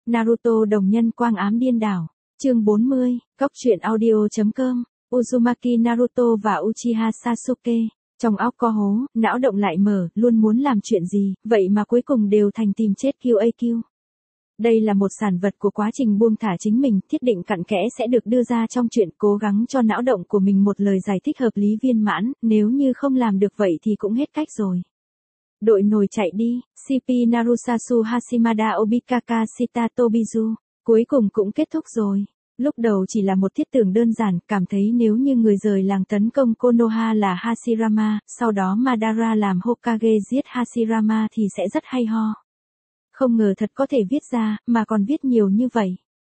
Naruto đồng nhân quang ám điên đảo. Chương 40, Góc truyện audio.com. Uzumaki Naruto và Uchiha Sasuke. Trong óc có hố, não động lại mở, luôn muốn làm chuyện gì, vậy mà cuối cùng đều thành tìm chết QAQ. Đây là một sản vật của quá trình buông thả chính mình, thiết định cặn kẽ sẽ được đưa ra trong chuyện, cố gắng cho não động của mình một lời giải thích hợp lý viên mãn, nếu như không làm được vậy thì cũng hết cách rồi. Đội nổi chạy đi, CP Narusasu Hashimada Obikaka Shita Tobizu. Cuối cùng cũng kết thúc rồi. Lúc đầu chỉ là một thiết tưởng đơn giản, cảm thấy nếu như người rời làng tấn công Konoha là Hashirama, sau đó Madara làm Hokage giết Hashirama thì sẽ rất hay ho. Không ngờ thật có thể viết ra, mà còn viết nhiều như vậy.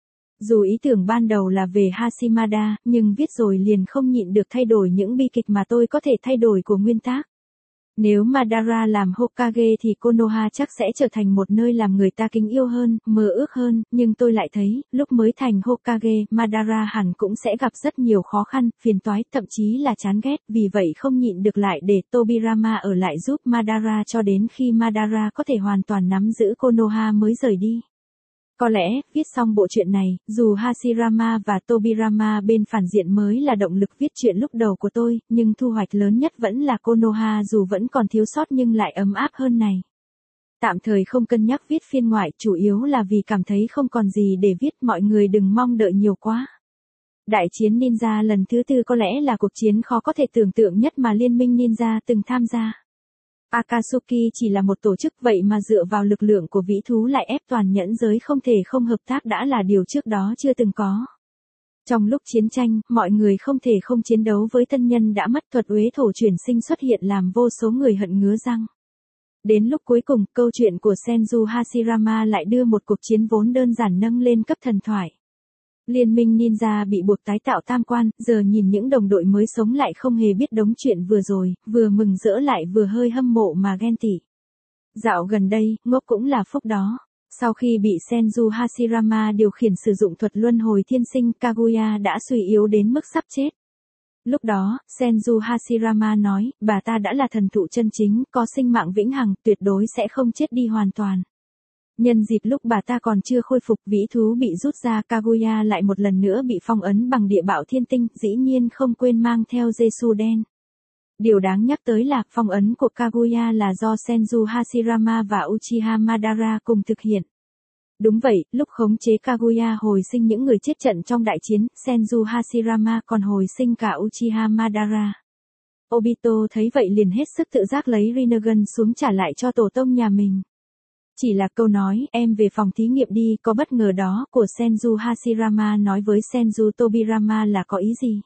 Dù ý tưởng ban đầu là về Hashimada, nhưng viết rồi liền không nhịn được thay đổi những bi kịch mà tôi có thể thay đổi của nguyên tác. Nếu Madara làm Hokage thì Konoha chắc sẽ trở thành một nơi làm người ta kính yêu hơn, mơ ước hơn, nhưng tôi lại thấy, lúc mới thành Hokage, Madara hẳn cũng sẽ gặp rất nhiều khó khăn, phiền toái, thậm chí là chán ghét, vì vậy không nhịn được lại để Tobirama ở lại giúp Madara cho đến khi Madara có thể hoàn toàn nắm giữ Konoha mới rời đi. Có lẽ, viết xong bộ truyện này, dù Hashirama và Tobirama bên phản diện mới là động lực viết truyện lúc đầu của tôi, nhưng thu hoạch lớn nhất vẫn là Konoha dù vẫn còn thiếu sót nhưng lại ấm áp hơn này. Tạm thời không cân nhắc viết phiên ngoại, chủ yếu là vì cảm thấy không còn gì để viết, mọi người đừng mong đợi nhiều quá. Đại chiến ninja lần thứ 4 có lẽ là cuộc chiến khó có thể tưởng tượng nhất mà Liên minh Ninja từng tham gia. Akatsuki chỉ là một tổ chức vậy mà dựa vào lực lượng của vĩ thú lại ép toàn nhẫn giới không thể không hợp tác đã là điều trước đó chưa từng có. Trong lúc chiến tranh, mọi người không thể không chiến đấu với tân nhân đã mất thuật uế thổ chuyển sinh xuất hiện làm vô số người hận ngứa răng. Đến lúc cuối cùng, câu chuyện của Senju Hashirama lại đưa một cuộc chiến vốn đơn giản nâng lên cấp thần thoại. Liên minh Ninja bị buộc tái tạo tam quan, giờ nhìn những đồng đội mới sống lại không hề biết đống chuyện vừa rồi, vừa mừng rỡ lại vừa hơi hâm mộ mà ghen tị. Dạo gần đây, ngốc cũng là phúc đó. Sau khi bị Senju Hashirama điều khiển sử dụng thuật luân hồi thiên sinh, Kaguya đã suy yếu đến mức sắp chết. Lúc đó, Senju Hashirama nói, bà ta đã là thần thụ chân chính, có sinh mạng vĩnh hằng, tuyệt đối sẽ không chết đi hoàn toàn. Nhân dịp lúc bà ta còn chưa khôi phục, vĩ thú bị rút ra, Kaguya lại một lần nữa bị phong ấn bằng địa bạo thiên tinh, dĩ nhiên không quên mang theo Jesu đen. Điều đáng nhắc tới là, phong ấn của Kaguya là do Senju Hashirama và Uchiha Madara cùng thực hiện. Đúng vậy, lúc khống chế Kaguya hồi sinh những người chết trận trong đại chiến, Senju Hashirama còn hồi sinh cả Uchiha Madara. Obito thấy vậy liền hết sức tự giác lấy Rinnegan xuống trả lại cho tổ tông nhà mình. Chỉ là câu nói, em về phòng thí nghiệm đi, có bất ngờ đó, của Senju Hashirama nói với Senju Tobirama là có ý gì?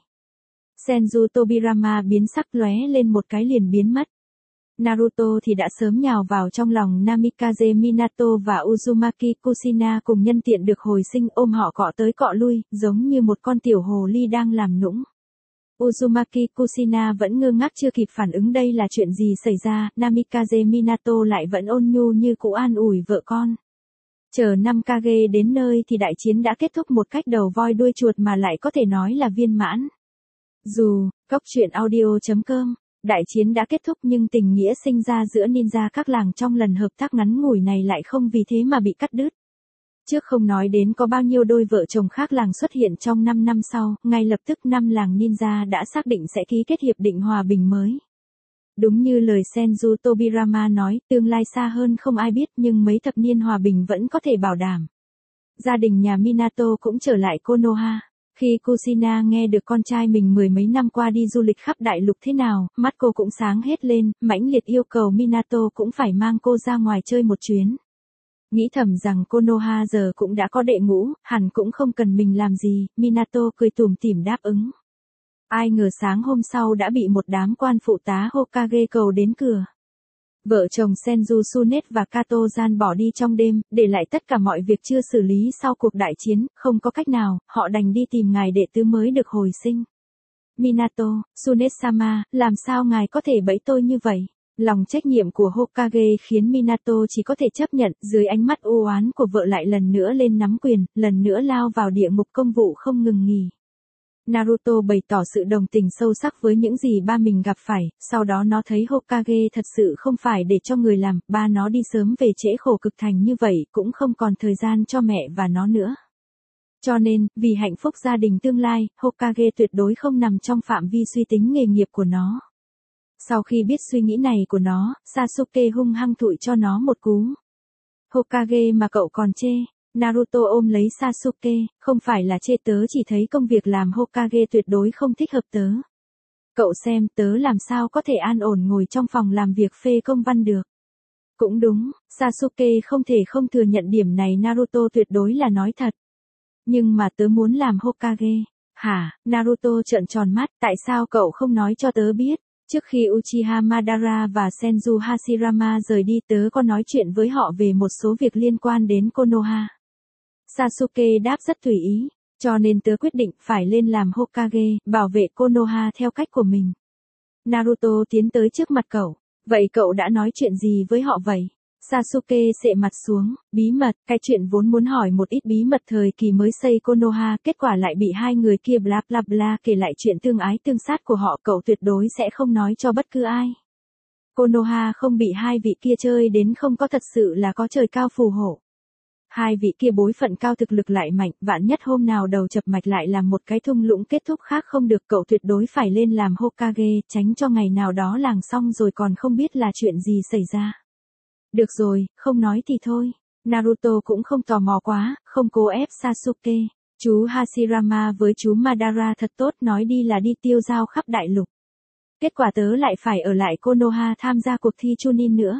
Senju Tobirama biến sắc lóe lên một cái liền biến mất. Naruto thì đã sớm nhào vào trong lòng Namikaze Minato và Uzumaki Kushina cùng nhân tiện được hồi sinh ôm họ cọ tới cọ lui, giống như một con tiểu hồ ly đang làm nũng. Uzumaki Kushina vẫn ngơ ngác chưa kịp phản ứng đây là chuyện gì xảy ra, Namikaze Minato lại vẫn ôn nhu như cũ an ủi vợ con. Chờ 5 Kage đến nơi thì đại chiến đã kết thúc một cách đầu voi đuôi chuột mà lại có thể nói là viên mãn. Dù, Góc truyện audio.com, đại chiến đã kết thúc nhưng tình nghĩa sinh ra giữa ninja các làng trong lần hợp tác ngắn ngủi này lại không vì thế mà bị cắt đứt. Trước không nói đến có bao nhiêu đôi vợ chồng khác làng xuất hiện trong 5 năm sau, ngay lập tức 5 làng ninja đã xác định sẽ ký kết hiệp định hòa bình mới. Đúng như lời Senju Tobirama nói, tương lai xa hơn không ai biết nhưng mấy thập niên hòa bình vẫn có thể bảo đảm. Gia đình nhà Minato cũng trở lại Konoha. Khi Kushina nghe được con trai mình mười mấy năm qua đi du lịch khắp đại lục thế nào, mắt cô cũng sáng hết lên, mãnh liệt yêu cầu Minato cũng phải mang cô ra ngoài chơi một chuyến. Nghĩ thầm rằng Konoha giờ cũng đã có đệ ngũ, hẳn cũng không cần mình làm gì, Minato cười tủm tỉm đáp ứng. Ai ngờ sáng hôm sau đã bị một đám quan phụ tá Hokage cầu đến cửa. Vợ chồng Senju Tsunet và Kato Gian bỏ đi trong đêm, để lại tất cả mọi việc chưa xử lý sau cuộc đại chiến, không có cách nào, họ đành đi tìm ngài đệ tứ mới được hồi sinh. Minato, Tsunet-sama, làm sao ngài có thể bẫy tôi như vậy? Lòng trách nhiệm của Hokage khiến Minato chỉ có thể chấp nhận, dưới ánh mắt u oán của vợ lại lần nữa lên nắm quyền, lần nữa lao vào địa ngục công vụ không ngừng nghỉ. Naruto bày tỏ sự đồng tình sâu sắc với những gì ba mình gặp phải, sau đó nó thấy Hokage thật sự không phải để cho người làm, ba nó đi sớm về trễ khổ cực thành như vậy cũng không còn thời gian cho mẹ và nó nữa. Cho nên, vì hạnh phúc gia đình tương lai, Hokage tuyệt đối không nằm trong phạm vi suy tính nghề nghiệp của nó. Sau khi biết suy nghĩ này của nó, Sasuke hung hăng thụi cho nó một cú. Hokage mà cậu còn chê. Naruto ôm lấy Sasuke, không phải là chê tớ chỉ thấy công việc làm Hokage tuyệt đối không thích hợp tớ. Cậu xem tớ làm sao có thể an ổn ngồi trong phòng làm việc phê công văn được. Cũng đúng, Sasuke không thể không thừa nhận điểm này Naruto tuyệt đối là nói thật. Nhưng mà tớ muốn làm Hokage. Hả, Naruto trợn tròn mắt, tại sao cậu không nói cho tớ biết? Trước khi Uchiha Madara và Senju Hashirama rời đi tớ có nói chuyện với họ về một số việc liên quan đến Konoha. Sasuke đáp rất tùy ý, cho nên tớ quyết định phải lên làm Hokage, bảo vệ Konoha theo cách của mình. Naruto tiến tới trước mặt cậu, vậy cậu đã nói chuyện gì với họ vậy? Sasuke sệ mặt xuống, bí mật, cái chuyện vốn muốn hỏi một ít bí mật thời kỳ mới xây Konoha, kết quả lại bị hai người kia bla bla bla kể lại chuyện tương ái tương sát của họ, cậu tuyệt đối sẽ không nói cho bất cứ ai. Konoha không bị hai vị kia chơi đến không có thật sự là có trời cao phù hộ. Hai vị kia bối phận cao thực lực lại mạnh, vạn nhất hôm nào đầu chập mạch lại làm một cái thung lũng kết thúc khác không được, cậu tuyệt đối phải lên làm Hokage, tránh cho ngày nào đó làng xong rồi còn không biết là chuyện gì xảy ra. Được rồi, không nói thì thôi. Naruto cũng không tò mò quá, không cố ép Sasuke. Chú Hashirama với chú Madara thật tốt, nói đi là đi tiêu dao khắp đại lục. Kết quả tớ lại phải ở lại Konoha tham gia cuộc thi Chunin nữa.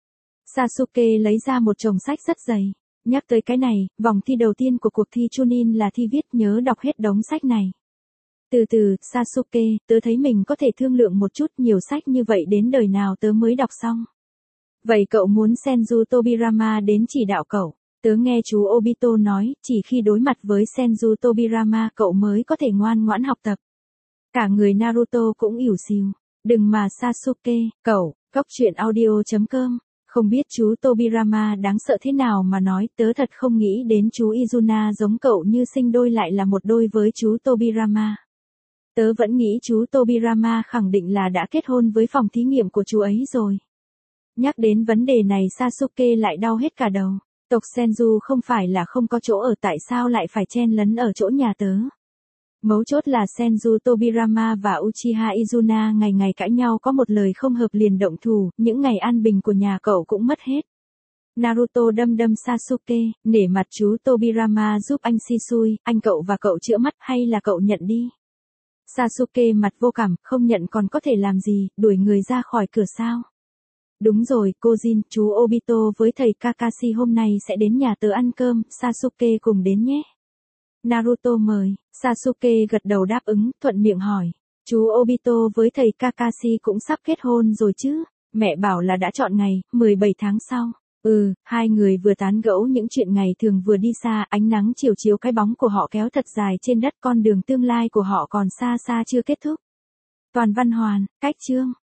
Sasuke lấy ra một chồng sách rất dày. Nhắc tới cái này, vòng thi đầu tiên của cuộc thi Chunin là thi viết, nhớ đọc hết đống sách này. Từ từ, Sasuke, tớ thấy mình có thể thương lượng một chút, nhiều sách như vậy đến đời nào tớ mới đọc xong. Vậy cậu muốn Senju Tobirama đến chỉ đạo cậu? Tớ nghe chú Obito nói, chỉ khi đối mặt với Senju Tobirama cậu mới có thể ngoan ngoãn học tập. Cả người Naruto cũng ỉu xìu. Đừng mà Sasuke, cậu, goctruyện audio.com. Không biết chú Tobirama đáng sợ thế nào mà nói, tớ thật không nghĩ đến chú Izuna giống cậu như sinh đôi lại là một đôi với chú Tobirama. Tớ vẫn nghĩ chú Tobirama khẳng định là đã kết hôn với phòng thí nghiệm của chú ấy rồi. Nhắc đến vấn đề này Sasuke lại đau hết cả đầu. Tộc Senju không phải là không có chỗ ở, tại sao lại phải chen lấn ở chỗ nhà tớ? Mấu chốt là Senju Tobirama và Uchiha Izuna ngày ngày cãi nhau, có một lời không hợp liền động thủ, những ngày an bình của nhà cậu cũng mất hết. Naruto đâm đâm Sasuke, nể mặt chú Tobirama giúp anh Shisui, anh cậu và cậu chữa mắt hay là cậu nhận đi. Sasuke mặt vô cảm, không nhận còn có thể làm gì, đuổi người ra khỏi cửa sao? Đúng rồi, cô Jin, chú Obito với thầy Kakashi hôm nay sẽ đến nhà tớ ăn cơm, Sasuke cùng đến nhé. Naruto mời, Sasuke gật đầu đáp ứng, thuận miệng hỏi. Chú Obito với thầy Kakashi cũng sắp kết hôn rồi chứ? Mẹ bảo là đã chọn ngày, 17 tháng sau. Hai người vừa tán gẫu những chuyện ngày thường vừa đi xa, ánh nắng chiều chiếu cái bóng của họ kéo thật dài trên đất, con đường tương lai của họ còn xa xa chưa kết thúc. Toàn văn hoàn, cách chương.